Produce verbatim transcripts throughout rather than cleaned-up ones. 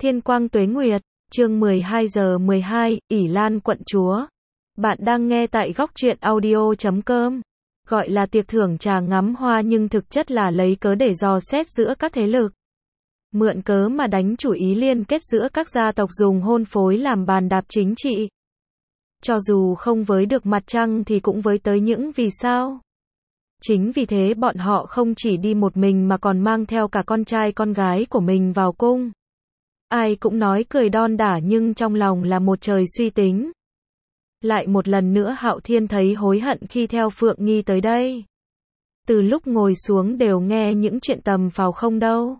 Thiên quang tuế nguyệt, chương mười hai giờ mười hai, ỷ Lan quận chúa. Bạn đang nghe tại góc truyện audio chấm com. Gọi là tiệc thưởng trà ngắm hoa nhưng thực chất là lấy cớ để dò xét giữa các thế lực. Mượn cớ mà đánh chủ ý liên kết giữa các gia tộc dùng hôn phối làm bàn đạp chính trị. Cho dù không với được mặt trăng thì cũng với tới những vì sao. Chính vì thế bọn họ không chỉ đi một mình mà còn mang theo cả con trai con gái của mình vào cung. Ai cũng nói cười đon đả nhưng trong lòng là một trời suy tính. Lại một lần nữa Hạo Thiên thấy hối hận khi theo Phượng Nghi tới đây. Từ lúc ngồi xuống đều nghe những chuyện tầm phào không đâu.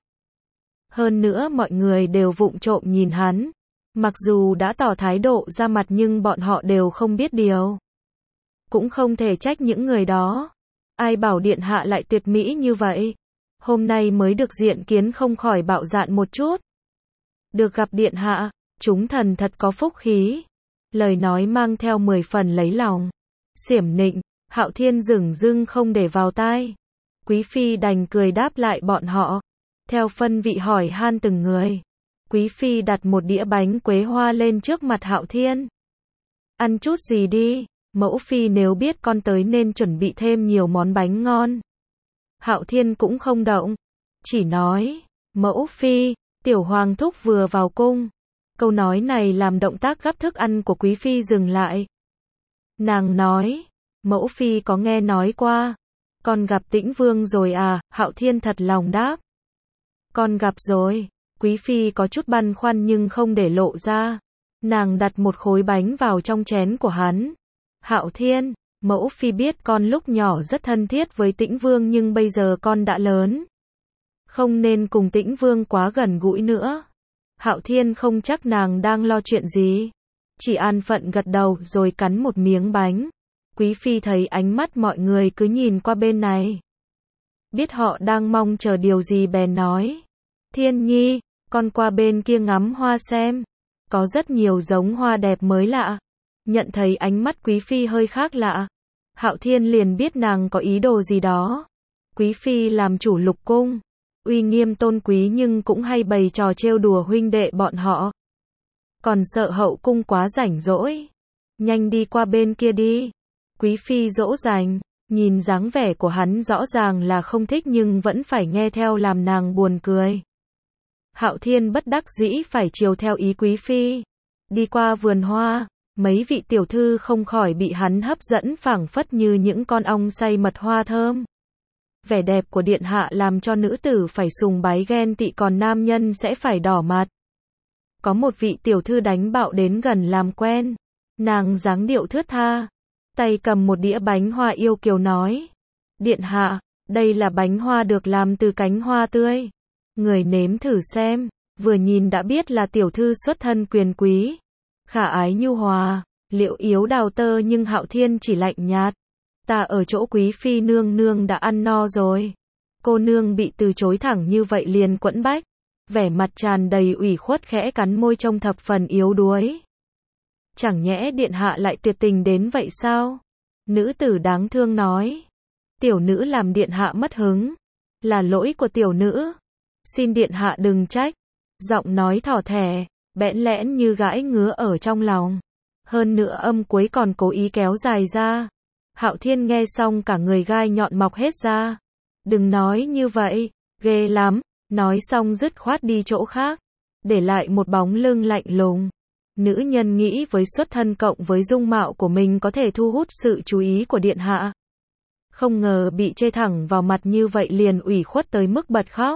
Hơn nữa mọi người đều vụng trộm nhìn hắn. Mặc dù đã tỏ thái độ ra mặt nhưng bọn họ đều không biết điều. Cũng không thể trách những người đó. Ai bảo điện hạ lại tuyệt mỹ như vậy. Hôm nay mới được diện kiến không khỏi bạo dạn một chút. Được gặp điện hạ, chúng thần thật có phúc khí. Lời nói mang theo mười phần lấy lòng. Xiểm nịnh, Hạo Thiên dửng dưng không để vào tai. Quý phi đành cười đáp lại bọn họ. Theo phân vị hỏi han từng người. Quý phi đặt một đĩa bánh quế hoa lên trước mặt Hạo Thiên. Ăn chút gì đi, mẫu phi nếu biết con tới nên chuẩn bị thêm nhiều món bánh ngon. Hạo Thiên cũng không động, chỉ nói, mẫu phi, tiểu hoàng thúc vừa vào cung. Câu nói này làm động tác gắp thức ăn của quý phi dừng lại. Nàng nói, mẫu phi có nghe nói qua, con gặp Tĩnh Vương rồi à? Hạo Thiên thật lòng đáp. Con gặp rồi. Quý phi có chút băn khoăn nhưng không để lộ ra. Nàng đặt một khối bánh vào trong chén của hắn. Hạo Thiên, mẫu phi biết con lúc nhỏ rất thân thiết với Tĩnh Vương nhưng bây giờ con đã lớn. Không nên cùng Tĩnh Vương quá gần gũi nữa. Hạo Thiên không chắc nàng đang lo chuyện gì. Chỉ an phận gật đầu rồi cắn một miếng bánh. Quý phi thấy ánh mắt mọi người cứ nhìn qua bên này. Biết họ đang mong chờ điều gì bèn nói. Thiên Nhi, con qua bên kia ngắm hoa xem. Có rất nhiều giống hoa đẹp mới lạ. Nhận thấy ánh mắt quý phi hơi khác lạ. Hạo Thiên liền biết nàng có ý đồ gì đó. Quý phi làm chủ lục cung. Uy nghiêm tôn quý nhưng cũng hay bày trò trêu đùa huynh đệ bọn họ. Còn sợ hậu cung quá rảnh rỗi. Nhanh đi qua bên kia đi. Quý phi dỗ dành. Nhìn dáng vẻ của hắn rõ ràng là không thích nhưng vẫn phải nghe theo làm nàng buồn cười. Hạo Thiên bất đắc dĩ phải chiều theo ý quý phi. Đi qua vườn hoa, mấy vị tiểu thư không khỏi bị hắn hấp dẫn phảng phất như những con ong say mật hoa thơm. Vẻ đẹp của điện hạ làm cho nữ tử phải sùng bái ghen tị còn nam nhân sẽ phải đỏ mặt. Có một vị tiểu thư đánh bạo đến gần làm quen. Nàng dáng điệu thướt tha. Tay cầm một đĩa bánh hoa yêu kiều nói. Điện hạ, đây là bánh hoa được làm từ cánh hoa tươi. Người nếm thử xem, vừa nhìn đã biết là tiểu thư xuất thân quyền quý. Khả ái nhu hòa, liệu yếu đào tơ nhưng Hạo Thiên chỉ lạnh nhạt. Ta ở chỗ quý phi nương nương đã ăn no rồi. Cô nương bị từ chối thẳng như vậy liền quẫn bách. Vẻ mặt tràn đầy ủy khuất khẽ cắn môi trông thập phần yếu đuối. Chẳng nhẽ điện hạ lại tuyệt tình đến vậy sao? Nữ tử đáng thương nói. Tiểu nữ làm điện hạ mất hứng. Là lỗi của tiểu nữ. Xin điện hạ đừng trách. Giọng nói thỏ thẻ, bẽn lẽn như gãi ngứa ở trong lòng. Hơn nữa âm cuối còn cố ý kéo dài ra. Hạo Thiên nghe xong cả người gai nhọn mọc hết ra. Đừng nói như vậy, ghê lắm. Nói xong dứt khoát đi chỗ khác. Để lại một bóng lưng lạnh lùng. Nữ nhân nghĩ với xuất thân cộng với dung mạo của mình có thể thu hút sự chú ý của điện hạ. Không ngờ bị chê thẳng vào mặt như vậy liền ủy khuất tới mức bật khóc.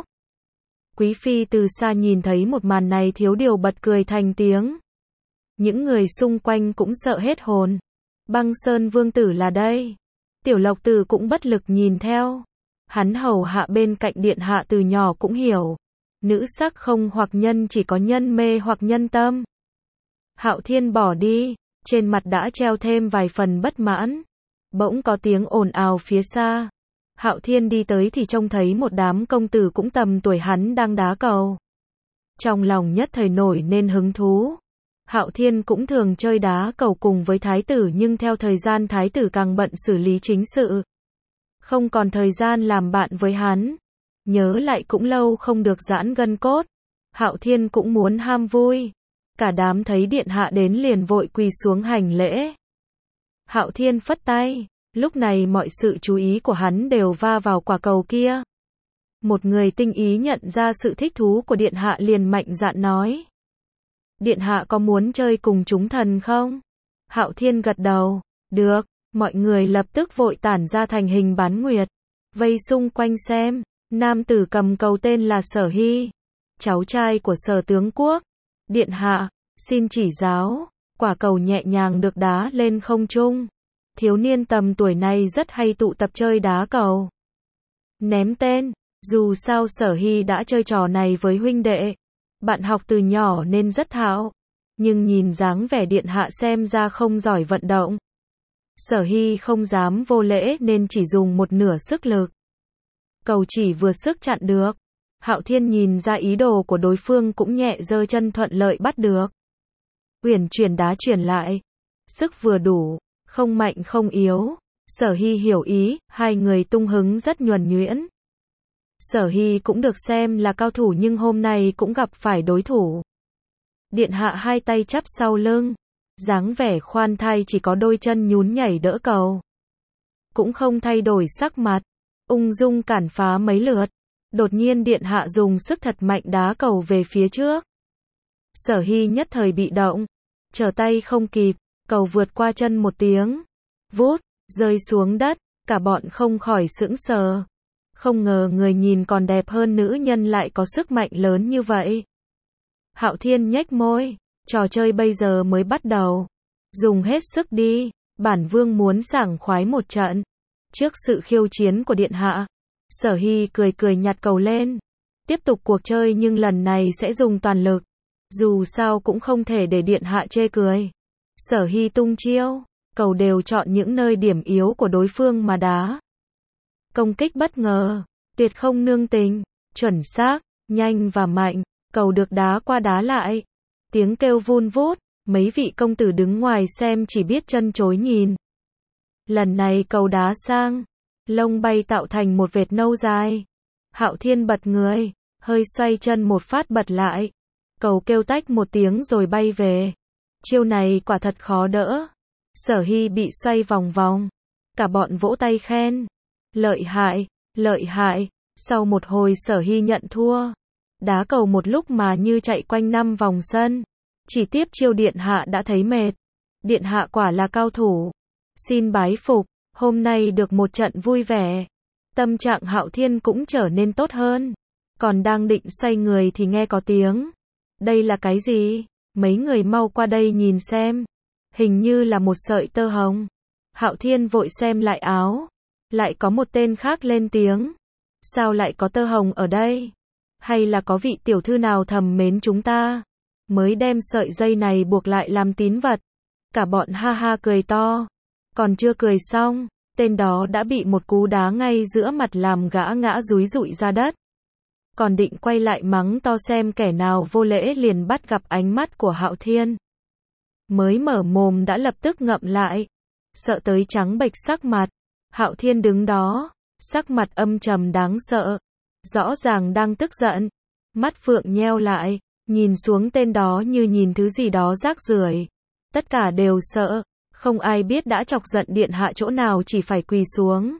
Quý phi từ xa nhìn thấy một màn này thiếu điều bật cười thành tiếng. Những người xung quanh cũng sợ hết hồn. Băng Sơn vương tử là đây. Tiểu Lộc Tử cũng bất lực nhìn theo. Hắn hầu hạ bên cạnh điện hạ từ nhỏ cũng hiểu. Nữ sắc không hoặc nhân chỉ có nhân mê hoặc nhân tâm. Hạo Thiên bỏ đi, trên mặt đã treo thêm vài phần bất mãn. Bỗng có tiếng ồn ào phía xa. Hạo Thiên đi tới thì trông thấy một đám công tử cũng tầm tuổi hắn đang đá cầu. Trong lòng nhất thời nổi nên hứng thú. Hạo Thiên cũng thường chơi đá cầu cùng với thái tử nhưng theo thời gian thái tử càng bận xử lý chính sự. Không còn thời gian làm bạn với hắn. Nhớ lại cũng lâu không được giãn gân cốt. Hạo Thiên cũng muốn ham vui. Cả đám thấy điện hạ đến liền vội quỳ xuống hành lễ. Hạo Thiên phất tay, lúc này mọi sự chú ý của hắn đều va vào quả cầu kia. Một người tinh ý nhận ra sự thích thú của điện hạ liền mạnh dạn nói. Điện hạ có muốn chơi cùng chúng thần không? Hạo Thiên gật đầu, được, mọi người lập tức vội tản ra thành hình bán nguyệt, vây xung quanh xem. Nam tử cầm cầu tên là Sở Hy, cháu trai của Sở tướng quốc. Điện hạ, xin chỉ giáo. Quả cầu nhẹ nhàng được đá lên không trung. Thiếu niên tầm tuổi này rất hay tụ tập chơi đá cầu. Ném tên, dù sao Sở Hy đã chơi trò này với huynh đệ. Bạn học từ nhỏ nên rất thạo. Nhưng nhìn dáng vẻ điện hạ xem ra không giỏi vận động. Sở Hy không dám vô lễ nên chỉ dùng một nửa sức lực. Cầu chỉ vừa sức chặn được. Hạo Thiên nhìn ra ý đồ của đối phương cũng nhẹ giơ chân thuận lợi bắt được. Uyển chuyển đá chuyển lại. Sức vừa đủ, không mạnh không yếu. Sở Hy hiểu ý, hai người tung hứng rất nhuần nhuyễn. Sở Hy cũng được xem là cao thủ nhưng hôm nay cũng gặp phải đối thủ. Điện hạ hai tay chắp sau lưng, dáng vẻ khoan thai chỉ có đôi chân nhún nhảy đỡ cầu. Cũng không thay đổi sắc mặt, ung dung cản phá mấy lượt. Đột nhiên điện hạ dùng sức thật mạnh đá cầu về phía trước. Sở Hy nhất thời bị động, trở tay không kịp, cầu vượt qua chân một tiếng, vút, rơi xuống đất, cả bọn không khỏi sững sờ. Không ngờ người nhìn còn đẹp hơn nữ nhân lại có sức mạnh lớn như vậy. Hạo Thiên nhếch môi, trò chơi bây giờ mới bắt đầu. Dùng hết sức đi, bản vương muốn sảng khoái một trận. Trước sự khiêu chiến của điện hạ, Sở Hy cười cười nhặt cầu lên. Tiếp tục cuộc chơi nhưng lần này sẽ dùng toàn lực. Dù sao cũng không thể để điện hạ chê cười. Sở Hy tung chiêu, cầu đều chọn những nơi điểm yếu của đối phương mà đá. Công kích bất ngờ, tuyệt không nương tình, chuẩn xác, nhanh và mạnh, cầu được đá qua đá lại. Tiếng kêu vun vút, mấy vị công tử đứng ngoài xem chỉ biết chân chối nhìn. Lần này cầu đá sang, lông bay tạo thành một vệt nâu dài. Hạo Thiên bật người, hơi xoay chân một phát bật lại. Cầu kêu tách một tiếng rồi bay về. Chiêu này quả thật khó đỡ. Sở Hy bị xoay vòng vòng. Cả bọn vỗ tay khen. Lợi hại, lợi hại. Sau một hồi Sở Hy nhận thua. Đá cầu một lúc mà như chạy quanh năm vòng sân. Chỉ tiếp chiêu điện hạ đã thấy mệt. Điện hạ quả là cao thủ. Xin bái phục, hôm nay được một trận vui vẻ. Tâm trạng Hạo Thiên cũng trở nên tốt hơn. Còn đang định xoay người thì nghe có tiếng. Đây là cái gì? Mấy người mau qua đây nhìn xem. Hình như là một sợi tơ hồng. Hạo Thiên vội xem lại áo. Lại có một tên khác lên tiếng. Sao lại có tơ hồng ở đây? Hay là có vị tiểu thư nào thầm mến chúng ta? Mới đem sợi dây này buộc lại làm tín vật. Cả bọn ha ha cười to. Còn chưa cười xong, tên đó đã bị một cú đá ngay giữa mặt làm gã ngã dúi dụi ra đất. Còn định quay lại mắng to xem kẻ nào vô lễ liền bắt gặp ánh mắt của Hạo Thiên. Mới mở mồm đã lập tức ngậm lại. Sợ tới trắng bệch sắc mặt. Hạo Thiên đứng đó, sắc mặt âm trầm đáng sợ. Rõ ràng đang tức giận. Mắt phượng nheo lại, nhìn xuống tên đó như nhìn thứ gì đó rác rưởi. Tất cả đều sợ. Không ai biết đã chọc giận điện hạ chỗ nào chỉ phải quỳ xuống.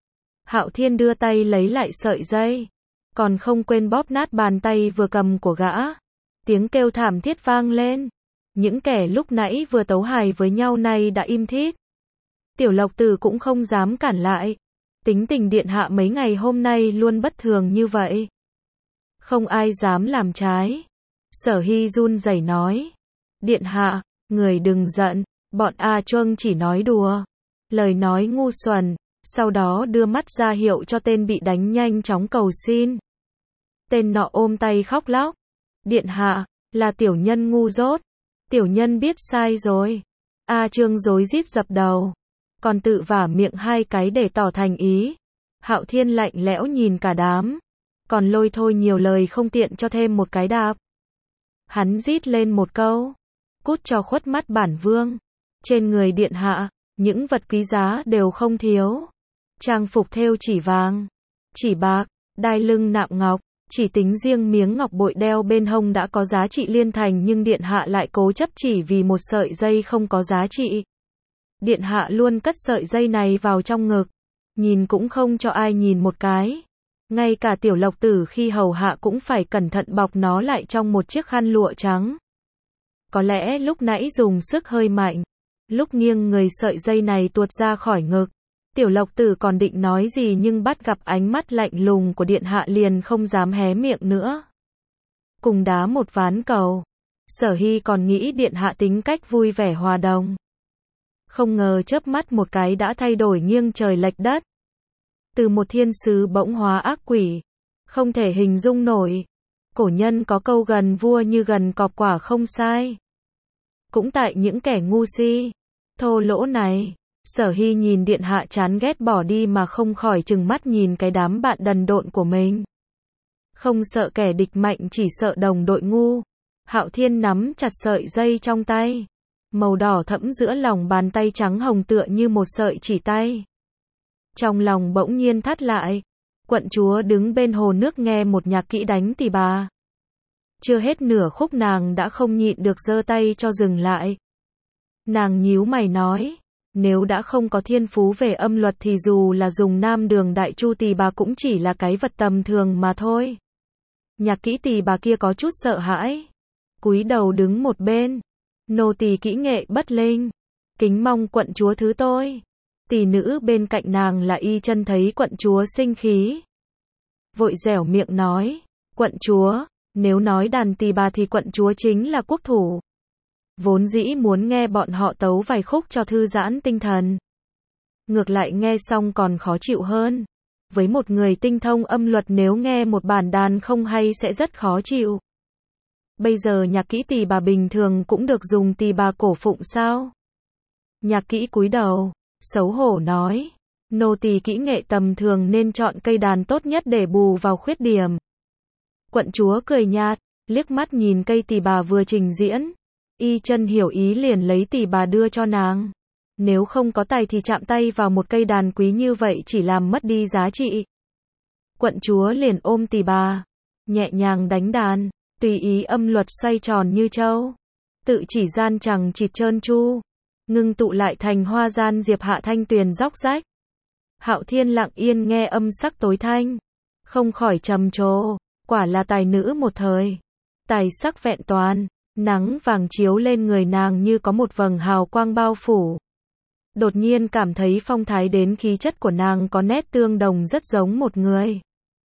Hạo Thiên đưa tay lấy lại sợi dây. Còn không quên bóp nát bàn tay vừa cầm của gã. Tiếng kêu thảm thiết vang lên. Những kẻ lúc nãy vừa tấu hài với nhau nay đã im thít. Tiểu Lộc Tử cũng không dám cản lại. Tính tình điện hạ mấy ngày hôm nay luôn bất thường như vậy. Không ai dám làm trái. Sở Hy run rẩy nói. Điện hạ, người đừng giận. Bọn A Chuông chỉ nói đùa. Lời nói ngu xuẩn. Sau đó đưa mắt ra hiệu cho tên bị đánh nhanh chóng cầu xin. Tên nọ ôm tay khóc lóc. Điện hạ, là tiểu nhân ngu dốt. Tiểu nhân biết sai rồi. A Trương rối rít dập đầu. Còn tự vả miệng hai cái để tỏ thành ý. Hạo Thiên lạnh lẽo nhìn cả đám. Còn lôi thôi nhiều lời không tiện cho thêm một cái đạp. Hắn rít lên một câu. Cút cho khuất mắt bản vương. Trên người điện hạ, những vật quý giá đều không thiếu. Trang phục thêu chỉ vàng, chỉ bạc, đai lưng nạm ngọc, Chỉ tính riêng miếng ngọc bội đeo bên hông đã có giá trị liên thành nhưng điện hạ lại cố chấp chỉ vì một sợi dây không có giá trị. Điện hạ luôn cất sợi dây này vào trong ngực, nhìn cũng không cho ai nhìn một cái. Ngay cả Tiểu Lộc Tử khi hầu hạ cũng phải cẩn thận bọc nó lại trong một chiếc khăn lụa trắng. Có lẽ lúc nãy dùng sức hơi mạnh, lúc nghiêng người sợi dây này tuột ra khỏi ngực. Tiểu Lộc Tử còn định nói gì nhưng bắt gặp ánh mắt lạnh lùng của điện hạ liền không dám hé miệng nữa. Cùng đá một ván cầu, Sở Hy còn nghĩ điện hạ tính cách vui vẻ hòa đồng. Không ngờ chớp mắt một cái đã thay đổi nghiêng trời lệch đất. Từ một thiên sứ bỗng hóa ác quỷ, không thể hình dung nổi. Cổ nhân có câu gần vua như gần cọp quả không sai. Cũng tại những kẻ ngu si, thô lỗ này, Sở Hy nhìn điện hạ chán ghét bỏ đi mà không khỏi trừng mắt nhìn cái đám bạn đần độn của mình. Không sợ kẻ địch mạnh chỉ sợ đồng đội ngu. Hạo Thiên nắm chặt sợi dây trong tay, màu đỏ thẫm giữa lòng bàn tay trắng hồng tựa như một sợi chỉ tay. Trong lòng bỗng nhiên thắt lại, quận chúa đứng bên hồ nước nghe một nhạc kỹ đánh tỳ bà. Chưa hết nửa khúc nàng đã không nhịn được giơ tay cho dừng lại. Nàng nhíu mày nói, nếu đã không có thiên phú về âm luật thì dù là dùng nam đường đại chu tỳ bà cũng chỉ là cái vật tầm thường mà thôi. Nhạc kỹ tỳ bà kia có chút sợ hãi, cúi đầu đứng một bên. Nô tỳ kỹ nghệ bất linh, kính mong quận chúa thứ tôi. Tỳ nữ bên cạnh nàng là Y Chân thấy quận chúa sinh khí, vội dẻo miệng nói, quận chúa, nếu nói đàn tỳ bà thì quận chúa chính là quốc thủ. Vốn dĩ muốn nghe bọn họ tấu vài khúc cho thư giãn tinh thần, ngược lại nghe xong còn khó chịu hơn. Với một người tinh thông âm luật nếu nghe một bản đàn không hay sẽ rất khó chịu. Bây giờ nhạc kỹ tỳ bà bình thường cũng được dùng tỳ bà cổ phụng sao? Nhạc kỹ cúi đầu, xấu hổ nói, nô tỳ kỹ nghệ tầm thường nên chọn cây đàn tốt nhất để bù vào khuyết điểm. Quận chúa cười nhạt, liếc mắt nhìn cây tỳ bà vừa trình diễn. Y Chân hiểu ý liền lấy tỳ bà đưa cho nàng. Nếu không có tài thì chạm tay vào một cây đàn quý như vậy chỉ làm mất đi giá trị. Quận chúa liền ôm tỳ bà, nhẹ nhàng đánh đàn, tùy ý âm luật xoay tròn như châu. Tự chỉ gian chẳng chịt trơn tru, ngưng tụ lại thành hoa gian diệp hạ thanh tuyền róc rách. Hạo Thiên lặng yên nghe âm sắc tối thanh, không khỏi trầm trồ, quả là tài nữ một thời. Tài sắc vẹn toàn, nắng vàng chiếu lên người nàng như có một vầng hào quang bao phủ. Đột nhiên cảm thấy phong thái đến khí chất của nàng có nét tương đồng rất giống một người.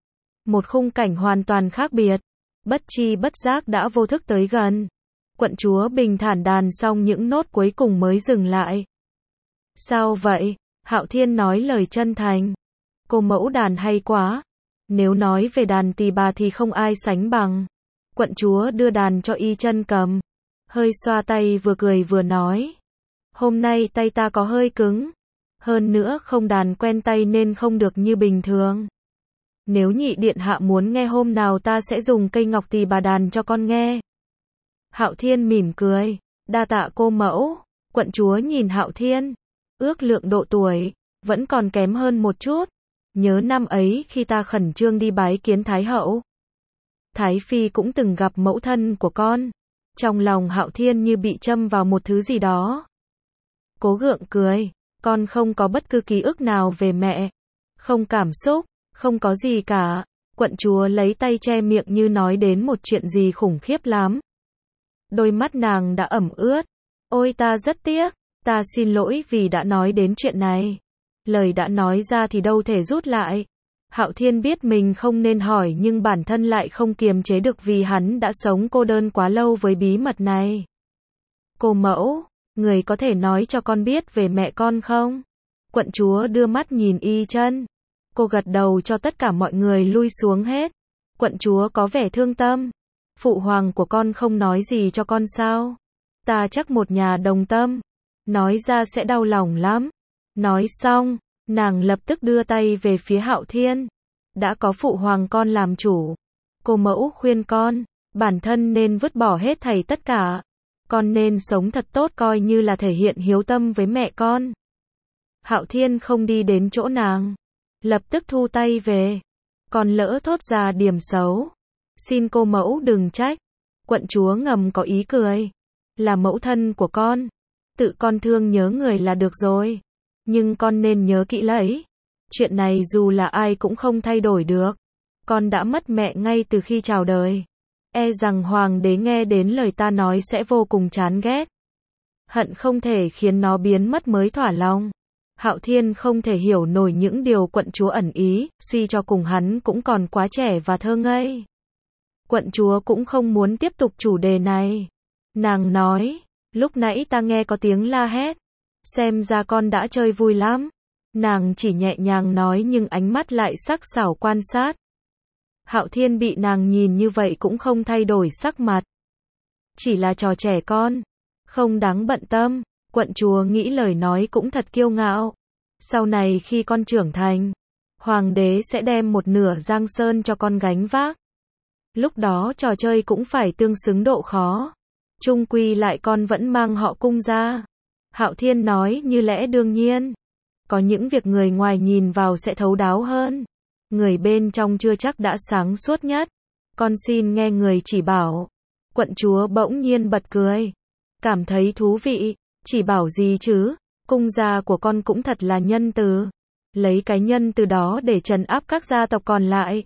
Một khung cảnh hoàn toàn khác biệt, bất chi bất giác đã vô thức tới gần. Quận chúa bình thản đàn xong những nốt cuối cùng mới dừng lại. Sao vậy? Hạo Thiên nói lời chân thành. Cô mẫu đàn hay quá. Nếu nói về đàn tỳ bà thì không ai sánh bằng. Quận chúa đưa đàn cho Y Chân cầm, hơi xoa tay vừa cười vừa nói. Hôm nay tay ta có hơi cứng. Hơn nữa không đàn quen tay nên không được như bình thường. Nếu nhị điện hạ muốn nghe hôm nào ta sẽ dùng cây ngọc tỳ bà đàn cho con nghe. Hạo Thiên mỉm cười, đa tạ cô mẫu. Quận chúa nhìn Hạo Thiên, ước lượng độ tuổi, vẫn còn kém hơn một chút. Nhớ năm ấy khi ta khẩn trương đi bái kiến Thái hậu, Thái phi cũng từng gặp mẫu thân của con. Trong lòng Hạo Thiên như bị châm vào một thứ gì đó. Cố gượng cười, con không có bất cứ ký ức nào về mẹ. Không cảm xúc, không có gì cả. Quận chúa lấy tay che miệng như nói đến một chuyện gì khủng khiếp lắm. Đôi mắt nàng đã ẩm ướt. Ôi ta rất tiếc, ta xin lỗi vì đã nói đến chuyện này. Lời đã nói ra thì đâu thể rút lại. Hạo Thiên biết mình không nên hỏi nhưng bản thân lại không kiềm chế được vì hắn đã sống cô đơn quá lâu với bí mật này. Cô mẫu, người có thể nói cho con biết về mẹ con không? Quận chúa đưa mắt nhìn Y Chân. Cô gật đầu cho tất cả mọi người lui xuống hết. Quận chúa có vẻ thương tâm. Phụ hoàng của con không nói gì cho con sao? Ta chắc một nhà đồng tâm. Nói ra sẽ đau lòng lắm. Nói xong, nàng lập tức đưa tay về phía Hạo Thiên. Đã có phụ hoàng con làm chủ. Cô mẫu khuyên con, bản thân nên vứt bỏ hết thảy tất cả. Con nên sống thật tốt coi như là thể hiện hiếu tâm với mẹ con. Hạo Thiên không đi đến chỗ nàng. Lập tức thu tay về. Con lỡ thốt ra điểm xấu. Xin cô mẫu đừng trách. Quận chúa ngầm có ý cười. Là mẫu thân của con. Tự con thương nhớ người là được rồi. Nhưng con nên nhớ kỹ lấy. Chuyện này dù là ai cũng không thay đổi được. Con đã mất mẹ ngay từ khi chào đời. E rằng hoàng đế nghe đến lời ta nói sẽ vô cùng chán ghét. Hận không thể khiến nó biến mất mới thỏa lòng. Hạo Thiên không thể hiểu nổi những điều quận chúa ẩn ý, suy cho cùng hắn cũng còn quá trẻ và thơ ngây. Quận chúa cũng không muốn tiếp tục chủ đề này. Nàng nói, lúc nãy ta nghe có tiếng la hét. Xem ra con đã chơi vui lắm. Nàng chỉ nhẹ nhàng nói nhưng ánh mắt lại sắc sảo quan sát. Hạo Thiên bị nàng nhìn như vậy cũng không thay đổi sắc mặt. Chỉ là trò trẻ con. Không đáng bận tâm. Quận chúa nghĩ lời nói cũng thật kiêu ngạo. Sau này khi con trưởng thành, hoàng đế sẽ đem một nửa Giang Sơn cho con gánh vác. Lúc đó trò chơi cũng phải tương xứng độ khó. Chung quy lại con vẫn mang họ Cung ra. Hạo Thiên nói như lẽ đương nhiên. Có những việc người ngoài nhìn vào sẽ thấu đáo hơn. Người bên trong chưa chắc đã sáng suốt nhất. Con xin nghe người chỉ bảo. Quận chúa bỗng nhiên bật cười. Cảm thấy thú vị. Chỉ bảo gì chứ? Cung gia của con cũng thật là nhân từ. Lấy cái nhân từ đó để trấn áp các gia tộc còn lại.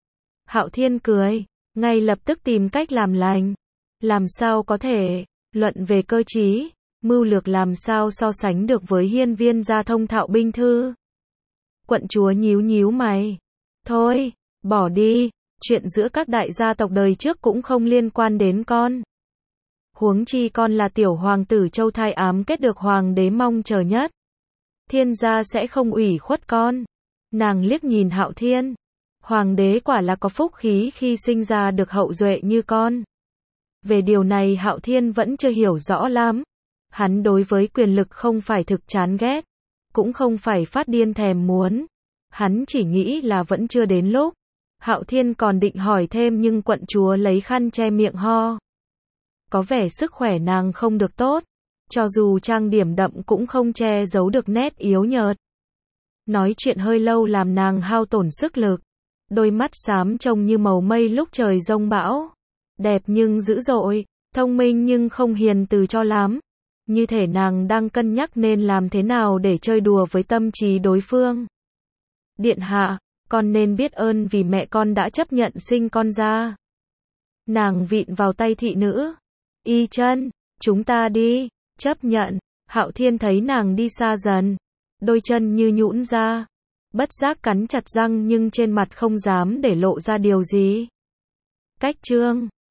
Hạo Thiên cười. Ngay lập tức tìm cách làm lành. Làm sao có thể? Luận về cơ trí. Mưu lược làm sao so sánh được với hiên viên gia thông thạo binh thư. Quận chúa nhíu nhíu mày. Thôi, bỏ đi. Chuyện giữa các đại gia tộc đời trước cũng không liên quan đến con. Huống chi con là tiểu hoàng tử châu thai ám kết được hoàng đế mong chờ nhất. Thiên gia sẽ không ủy khuất con. Nàng liếc nhìn Hạo Thiên. Hoàng đế quả là có phúc khí khi sinh ra được hậu duệ như con. Về điều này Hạo Thiên vẫn chưa hiểu rõ lắm. Hắn đối với quyền lực không phải thực chán ghét. Cũng không phải phát điên thèm muốn. Hắn chỉ nghĩ là vẫn chưa đến lúc. Hạo Thiên còn định hỏi thêm nhưng quận chúa lấy khăn che miệng ho. Có vẻ sức khỏe nàng không được tốt. Cho dù trang điểm đậm cũng không che giấu được nét yếu nhợt. Nói chuyện hơi lâu làm nàng hao tổn sức lực. Đôi mắt xám trông như màu mây lúc trời giông bão. Đẹp nhưng dữ dội. Thông minh nhưng không hiền từ cho lắm. Như thể nàng đang cân nhắc nên làm thế nào để chơi đùa với tâm trí đối phương. Điện hạ, con nên biết ơn vì mẹ con đã chấp nhận sinh con ra. Nàng vịn vào tay thị nữ. Y chân, chúng ta đi. Chấp nhận. Hạo Thiên thấy nàng đi xa dần. Đôi chân như nhũn ra. Bất giác cắn chặt răng nhưng trên mặt không dám để lộ ra điều gì. Cách chương